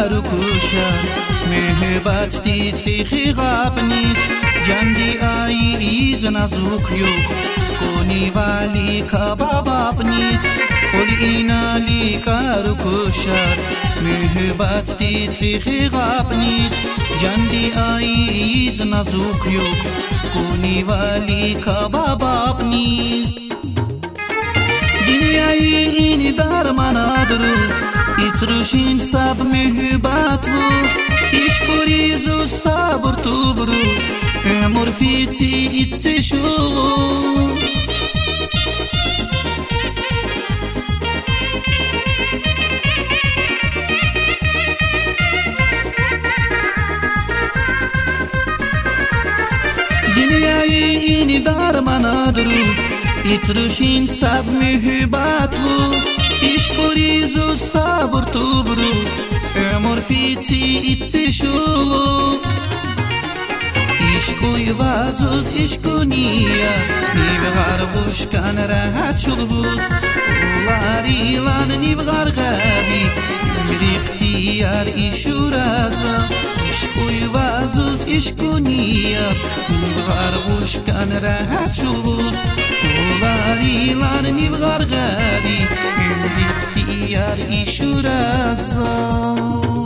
کارو کوشد مهبت دیتی خیغاب نیست جندی آییز نزوکیوک کنی ولی کباب نیست کل اینا لی کارو کوشد مهبت دیتی خیغاب نیست جندی آییز نزوکیوک کنی ولی کباب نیست دنیای اینی در من ادرو ایتروشین سب مهبت و ایشکوریز و صبر تو برو امور فیتی ایتشو دنیای اینی در من ادرو ایتروشین سب مهبت و ایشکوریز و صبر تو برو امور فیتی ایتشو ایشکوی وازوز ایشکونیه نیوغار بوشکن راحت شلوز اولاری لان نیوغار غابی بریختیار ایشورازا ایشکوی وازوز ایشکونیه نیوغار بوشکن راحت شلوز اولاری لان نیوغار غابی بریختیار ایشورازا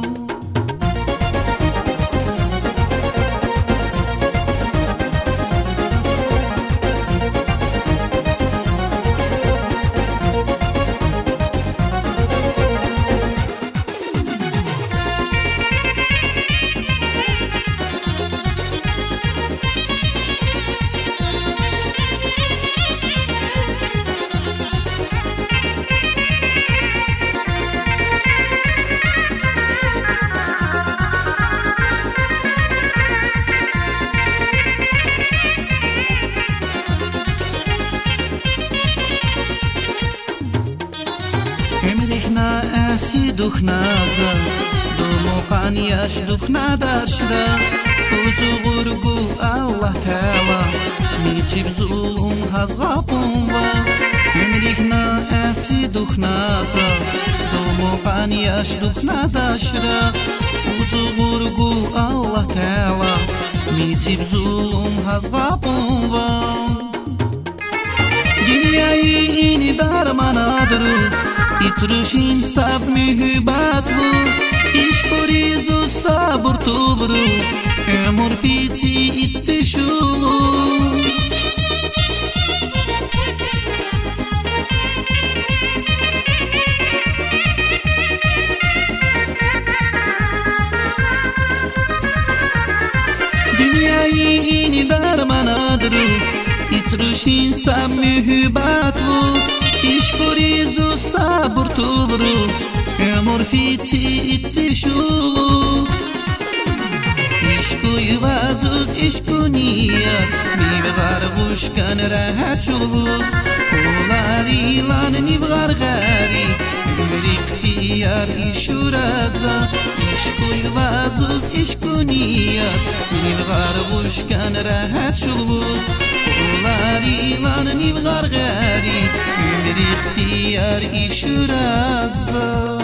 امریخنا اسی دخنازا دومو قانیاش دخنا داشرا کوزو غرگو الله تعالی میچی بزولم هزغابون و امریخنا اسی دخنازا دومو قانیاش دخنا داشرا کوزو غرگو الله تعالی میچی بزولم هزغابون و دنیای اینی در من ادرو ایتروشین سب مهبت و ایشکوریز و صبر تو برو امور فیتی ایتشو دنیای اینی در من ادرو ایتروشین سب مهبت و ایشکوریز و صبر تو برو امور فیتی ایتشو ایشکوی وازوز ایشکونیه نیوغار بوشکن راحت شلوز اولاری لان نیوغار غاری بریختیار ایشورازا ایشکوی وازوز ایشکونیه نیوغار بوشکن راحت شلوز اولاری لان نیوغار غاری بریختیار ایشورازا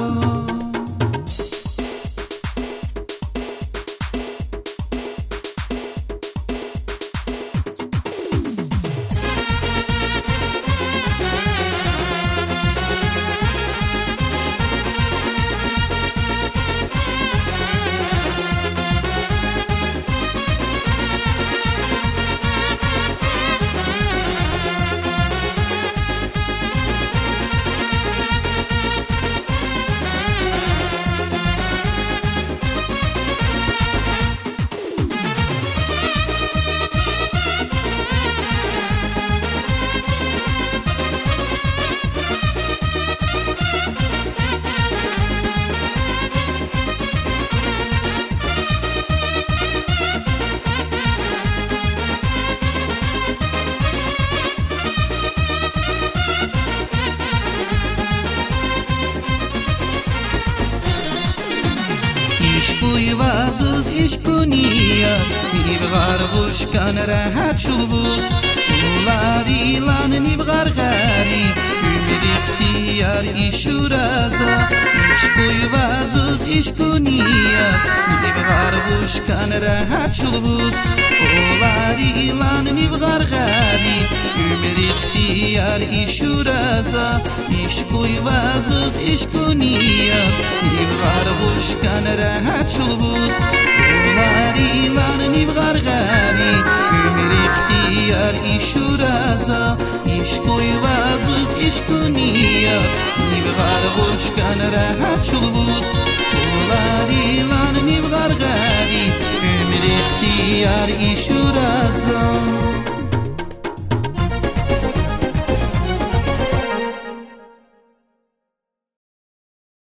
وازوز ایشکونیه نیبغار بوشکن راحت شلوز اولاری لان نیبغار غاری ihtiyar iş uraza iş koyvazız iş kuniya nivgar vuşkan rahat şulvuz olar ilan nivgar gani ömür ihtiyar iş uraza iş koyvazız iş kuniya nivgar vuşkan rahat şulvuz olar ilan nivgar gani ömür ihtiyar iş uraza iş koyvazız iş kuniya nivgar vuşkan rahat şulvuz olar ilan nivgar gani ömür ihtiyar iş uraza